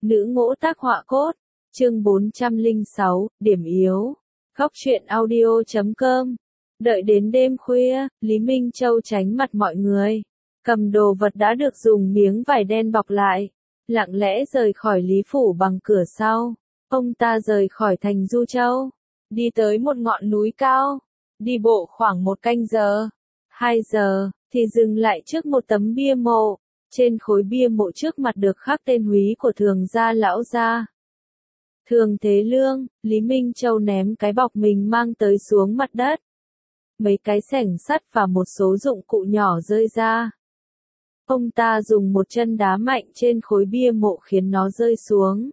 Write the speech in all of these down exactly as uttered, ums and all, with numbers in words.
Nữ ngỗ tác họa cốt. Chương bốn trăm lẻ sáu, điểm yếu. Góc truyện audio chấm com. Đợi đến đêm khuya, Lý Minh Châu tránh mặt mọi người. Cầm đồ vật đã được dùng miếng vải đen bọc lại. Lặng lẽ rời khỏi Lý Phủ bằng cửa sau. Ông ta rời khỏi thành Du Châu. Đi tới một ngọn núi cao. Đi bộ khoảng một canh giờ. Hai giờ, thì dừng lại trước một tấm bia mộ. Trên khối bia mộ trước mặt được khắc tên húy của Thường gia lão gia. Thường Thế Lương. Lý Minh Châu ném cái bọc mình mang tới xuống mặt đất. Mấy cái xẻng sắt và một số dụng cụ nhỏ rơi ra. Ông ta dùng một chân đá mạnh trên khối bia mộ khiến nó rơi xuống.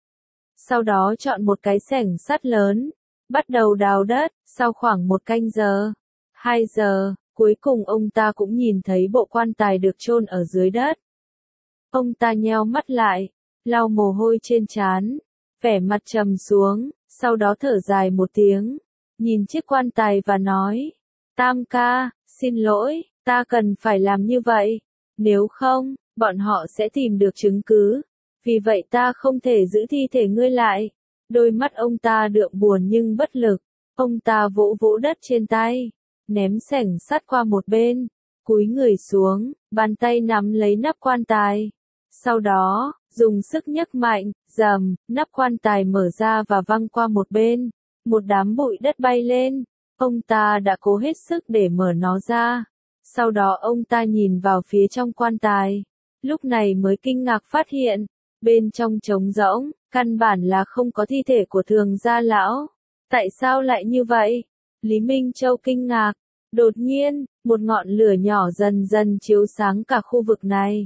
Sau đó chọn một cái xẻng sắt lớn, bắt đầu đào đất. Sau khoảng một canh giờ, hai giờ, cuối cùng ông ta cũng nhìn thấy bộ quan tài được chôn ở dưới đất. Ông ta nheo mắt lại, lau mồ hôi trên trán, vẻ mặt trầm xuống, sau đó thở dài một tiếng, nhìn chiếc quan tài và nói, Tam ca, xin lỗi, ta cần phải làm như vậy, nếu không, bọn họ sẽ tìm được chứng cứ, vì vậy ta không thể giữ thi thể ngươi lại. Đôi mắt ông ta đượm buồn nhưng bất lực, ông ta vỗ vỗ đất trên tay, ném xẻng sắt qua một bên, cúi người xuống, bàn tay nắm lấy nắp quan tài. Sau đó, dùng sức nhấc mạnh, rầm, nắp quan tài mở ra và văng qua một bên, một đám bụi đất bay lên. Ông ta đã cố hết sức để mở nó ra. Sau đó ông ta nhìn vào phía trong quan tài, lúc này mới kinh ngạc phát hiện, bên trong trống rỗng, căn bản là không có thi thể của Thường gia lão. Tại sao lại như vậy? Lý Minh Châu kinh ngạc. Đột nhiên, một ngọn lửa nhỏ dần dần chiếu sáng cả khu vực này.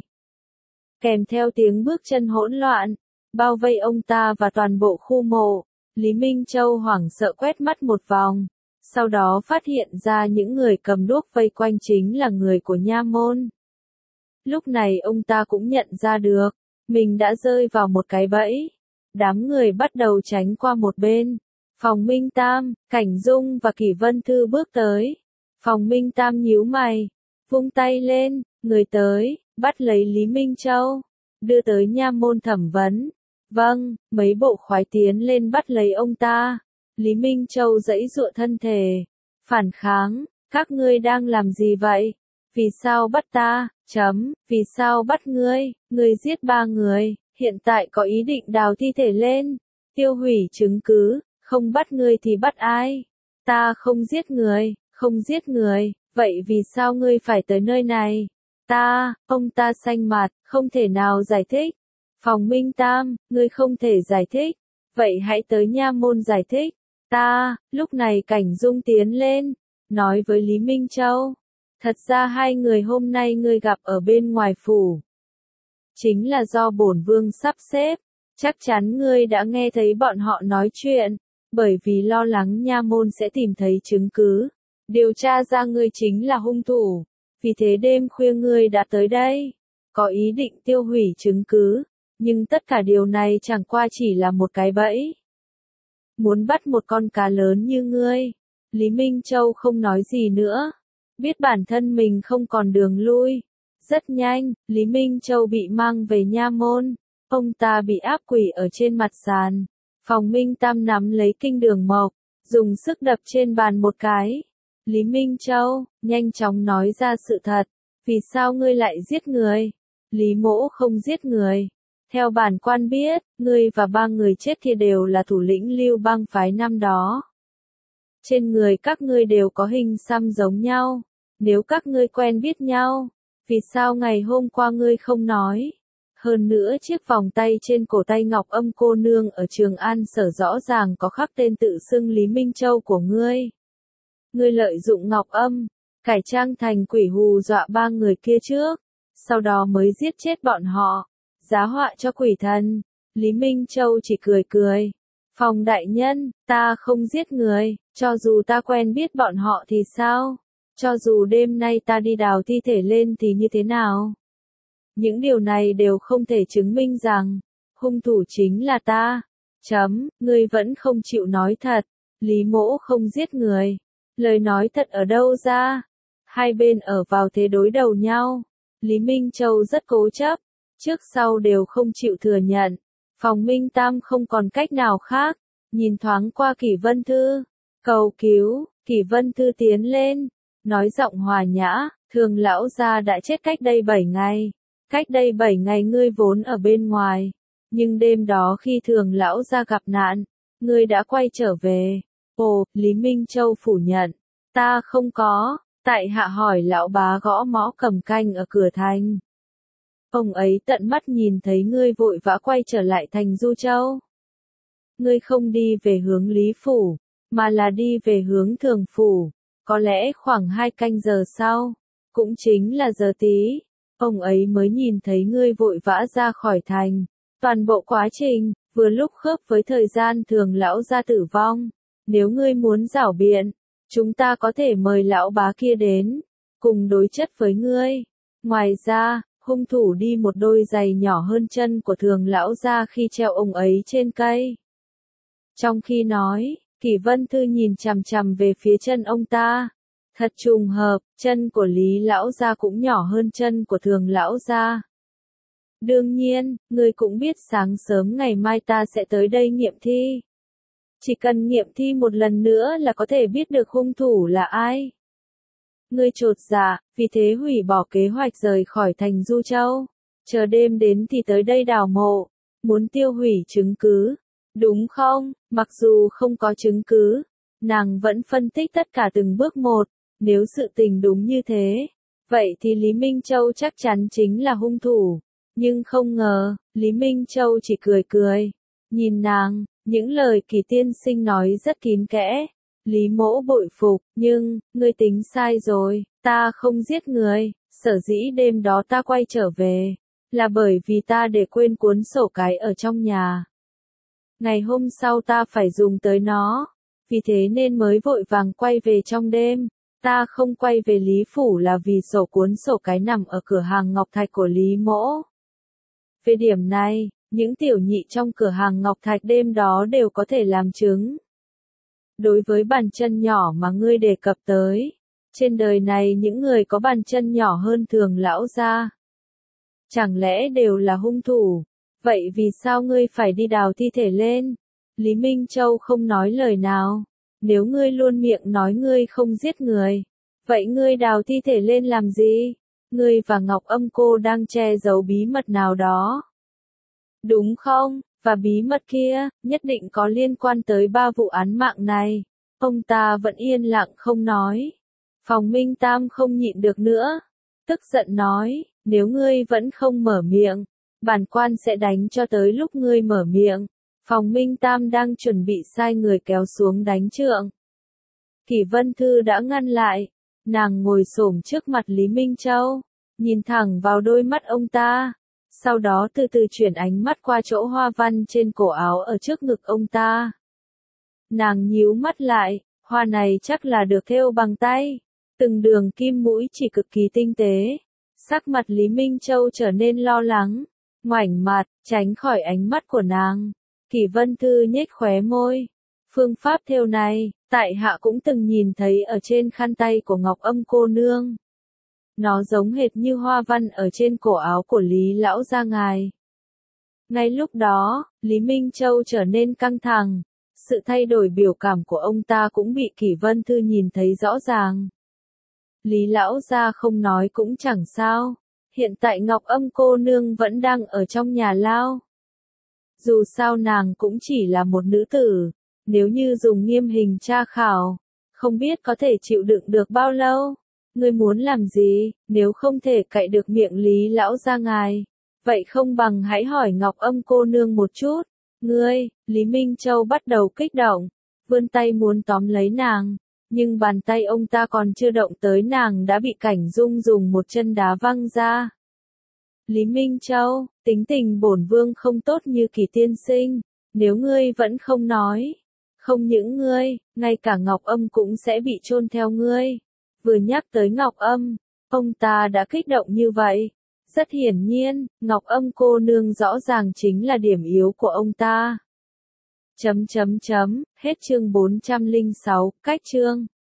Kèm theo tiếng bước chân hỗn loạn, bao vây ông ta và toàn bộ khu mộ. Lý Minh Châu hoảng sợ quét mắt một vòng. Sau đó phát hiện ra những người cầm đuốc vây quanh chính là người của nha môn. Lúc này ông ta cũng nhận ra được, mình đã rơi vào một cái bẫy. Đám người bắt đầu tránh qua một bên. Phòng Minh Tam, Cảnh Dung và Kỷ Vân Thư bước tới. Phòng Minh Tam nhíu mày, vung tay lên, người tới, bắt lấy Lý Minh Châu, đưa tới nha môn thẩm vấn. Vâng, mấy bộ khoái tiến lên bắt lấy ông ta. Lý Minh Châu giãy giụa thân thể, phản kháng, các ngươi đang làm gì vậy? Vì sao bắt ta? Chấm, vì sao bắt ngươi? Ngươi giết ba người, hiện tại có ý định đào thi thể lên, tiêu hủy chứng cứ, không bắt ngươi thì bắt ai? Ta không giết người, không giết người, vậy vì sao ngươi phải tới nơi này? Ta, ông ta xanh mặt, không thể nào giải thích. Phòng Minh Tam, ngươi không thể giải thích, vậy hãy tới nha môn giải thích. Ta, lúc này Cảnh Dung tiến lên, nói với Lý Minh Châu, thật ra hai người hôm nay ngươi gặp ở bên ngoài phủ, chính là do bổn vương sắp xếp, chắc chắn ngươi đã nghe thấy bọn họ nói chuyện, bởi vì lo lắng nha môn sẽ tìm thấy chứng cứ, điều tra ra ngươi chính là hung thủ, vì thế đêm khuya ngươi đã tới đây, có ý định tiêu hủy chứng cứ, nhưng tất cả điều này chẳng qua chỉ là một cái bẫy. Muốn bắt một con cá lớn như ngươi. Lý Minh Châu không nói gì nữa. Biết bản thân mình không còn đường lui. Rất nhanh, Lý Minh Châu bị mang về nha môn. Ông ta bị áp quỷ ở trên mặt sàn. Phòng Minh Tam nắm lấy kinh đường mộc, dùng sức đập trên bàn một cái. Lý Minh Châu, nhanh chóng nói ra sự thật. Vì sao ngươi lại giết người? Lý Mỗ không giết người. Theo bản quan biết, ngươi và ba người chết kia đều là thủ lĩnh Lưu Bang phái năm đó. Trên người các ngươi đều có hình xăm giống nhau. Nếu các ngươi quen biết nhau, vì sao ngày hôm qua ngươi không nói? Hơn nữa chiếc vòng tay trên cổ tay Ngọc Âm cô nương ở Trường An Sở rõ ràng có khắc tên tự xưng Lý Minh Châu của ngươi. Ngươi lợi dụng Ngọc Âm, cải trang thành quỷ hù dọa ba người kia trước, sau đó mới giết chết bọn họ. Giá họa cho quỷ thần. Lý Minh Châu chỉ cười cười. Phòng đại nhân, ta không giết người, cho dù ta quen biết bọn họ thì sao? Cho dù đêm nay ta đi đào thi thể lên thì như thế nào? Những điều này đều không thể chứng minh rằng hung thủ chính là ta. Chấm, ngươi vẫn không chịu nói thật. Lý Mỗ không giết người. Lời nói thật ở đâu ra? Hai bên ở vào thế đối đầu nhau. Lý Minh Châu rất cố chấp. Trước sau đều không chịu thừa nhận, Phòng Minh Tam không còn cách nào khác, nhìn thoáng qua Kỷ Vân Thư, cầu cứu. Kỷ Vân Thư tiến lên, nói giọng hòa nhã, Thường lão gia đã chết cách đây bảy ngày. Cách đây bảy ngày ngươi vốn ở bên ngoài, nhưng đêm đó khi Thường lão gia gặp nạn, ngươi đã quay trở về. Ồ, Lý Minh Châu phủ nhận, ta không có, tại hạ hỏi lão bá gõ mõ cầm canh ở cửa thành. Ông ấy tận mắt nhìn thấy ngươi vội vã quay trở lại thành Du Châu. Ngươi không đi về hướng Lý Phủ, mà là đi về hướng Thường Phủ, có lẽ khoảng hai canh giờ sau, cũng chính là giờ tí, ông ấy mới nhìn thấy ngươi vội vã ra khỏi thành. Toàn bộ quá trình, vừa lúc khớp với thời gian Thường lão gia tử vong. Nếu ngươi muốn giảo biện, chúng ta có thể mời lão bá kia đến, cùng đối chất với ngươi. Ngoài ra, hung thủ đi một đôi giày nhỏ hơn chân của Thường lão gia khi treo ông ấy trên cây. Trong khi nói, Kỷ Vân Thư nhìn chằm chằm về phía chân ông ta. Thật trùng hợp, chân của Lý lão gia cũng nhỏ hơn chân của Thường lão gia. Đương nhiên, ngươi cũng biết sáng sớm ngày mai ta sẽ tới đây nghiệm thi. Chỉ cần nghiệm thi một lần nữa là có thể biết được hung thủ là ai. Ngươi chột dạ, vì thế hủy bỏ kế hoạch rời khỏi thành Du Châu. Chờ đêm đến thì tới đây đào mộ, muốn tiêu hủy chứng cứ. Đúng không? Mặc dù không có chứng cứ, nàng vẫn phân tích tất cả từng bước một. Nếu sự tình đúng như thế, vậy thì Lý Minh Châu chắc chắn chính là hung thủ. Nhưng không ngờ, Lý Minh Châu chỉ cười cười. Nhìn nàng, những lời Kỳ tiên sinh nói rất kín kẽ. Lý mỗ bội phục, nhưng, ngươi tính sai rồi, ta không giết người. Sở dĩ đêm đó ta quay trở về, là bởi vì ta để quên cuốn sổ cái ở trong nhà. Ngày hôm sau ta phải dùng tới nó, vì thế nên mới vội vàng quay về trong đêm. Ta không quay về Lý Phủ là vì sổ cuốn sổ cái nằm ở cửa hàng ngọc thạch của Lý mỗ. Về điểm này, những tiểu nhị trong cửa hàng ngọc thạch đêm đó đều có thể làm chứng. Đối với bàn chân nhỏ mà ngươi đề cập tới, trên đời này những người có bàn chân nhỏ hơn Thường lão gia, chẳng lẽ đều là hung thủ? Vậy vì sao ngươi phải đi đào thi thể lên? Lý Minh Châu không nói lời nào. Nếu ngươi luôn miệng nói ngươi không giết người, vậy ngươi đào thi thể lên làm gì? Ngươi và Ngọc Âm cô đang che giấu bí mật nào đó. Đúng không? Và bí mật kia, nhất định có liên quan tới ba vụ án mạng này. Ông ta vẫn yên lặng không nói. Phòng Minh Tam không nhịn được nữa. Tức giận nói, nếu ngươi vẫn không mở miệng, bản quan sẽ đánh cho tới lúc ngươi mở miệng. Phòng Minh Tam đang chuẩn bị sai người kéo xuống đánh trượng. Kỷ Vân Thư đã ngăn lại. Nàng ngồi xổm trước mặt Lý Minh Châu, nhìn thẳng vào đôi mắt ông ta. Sau đó từ từ chuyển ánh mắt qua chỗ hoa văn trên cổ áo ở trước ngực ông ta. Nàng nhíu mắt lại, hoa này chắc là được thêu bằng tay. Từng đường kim mũi chỉ cực kỳ tinh tế. Sắc mặt Lý Minh Châu trở nên lo lắng, ngoảnh mặt, tránh khỏi ánh mắt của nàng. Kỷ Vân Thư nhếch khóe môi. Phương pháp thêu này, tại hạ cũng từng nhìn thấy ở trên khăn tay của Ngọc Âm cô nương. Nó giống hệt như hoa văn ở trên cổ áo của Lý lão gia ngài. Ngay lúc đó, Lý Minh Châu trở nên căng thẳng. Sự thay đổi biểu cảm của ông ta cũng bị Kỷ Vân Thư nhìn thấy rõ ràng. Lý lão gia không nói cũng chẳng sao. Hiện tại Ngọc Âm cô nương vẫn đang ở trong nhà lao. Dù sao nàng cũng chỉ là một nữ tử. Nếu như dùng nghiêm hình tra khảo, không biết có thể chịu đựng được bao lâu. Ngươi muốn làm gì, nếu không thể cạy được miệng Lý lão gia ngài, vậy không bằng hãy hỏi Ngọc Âm cô nương một chút. Ngươi, Lý Minh Châu bắt đầu kích động, vươn tay muốn tóm lấy nàng, nhưng bàn tay ông ta còn chưa động tới nàng đã bị Cảnh Dung dùng một chân đá văng ra. Lý Minh Châu, tính tình bổn vương không tốt như Kỳ tiên sinh, nếu ngươi vẫn không nói, không những ngươi, ngay cả Ngọc Âm cũng sẽ bị chôn theo ngươi. Vừa nhắc tới Ngọc Âm, ông ta đã kích động như vậy. Rất hiển nhiên, Ngọc Âm cô nương rõ ràng chính là điểm yếu của ông ta. Chấm chấm chấm, hết chương bốn trăm lẻ sáu, cách chương.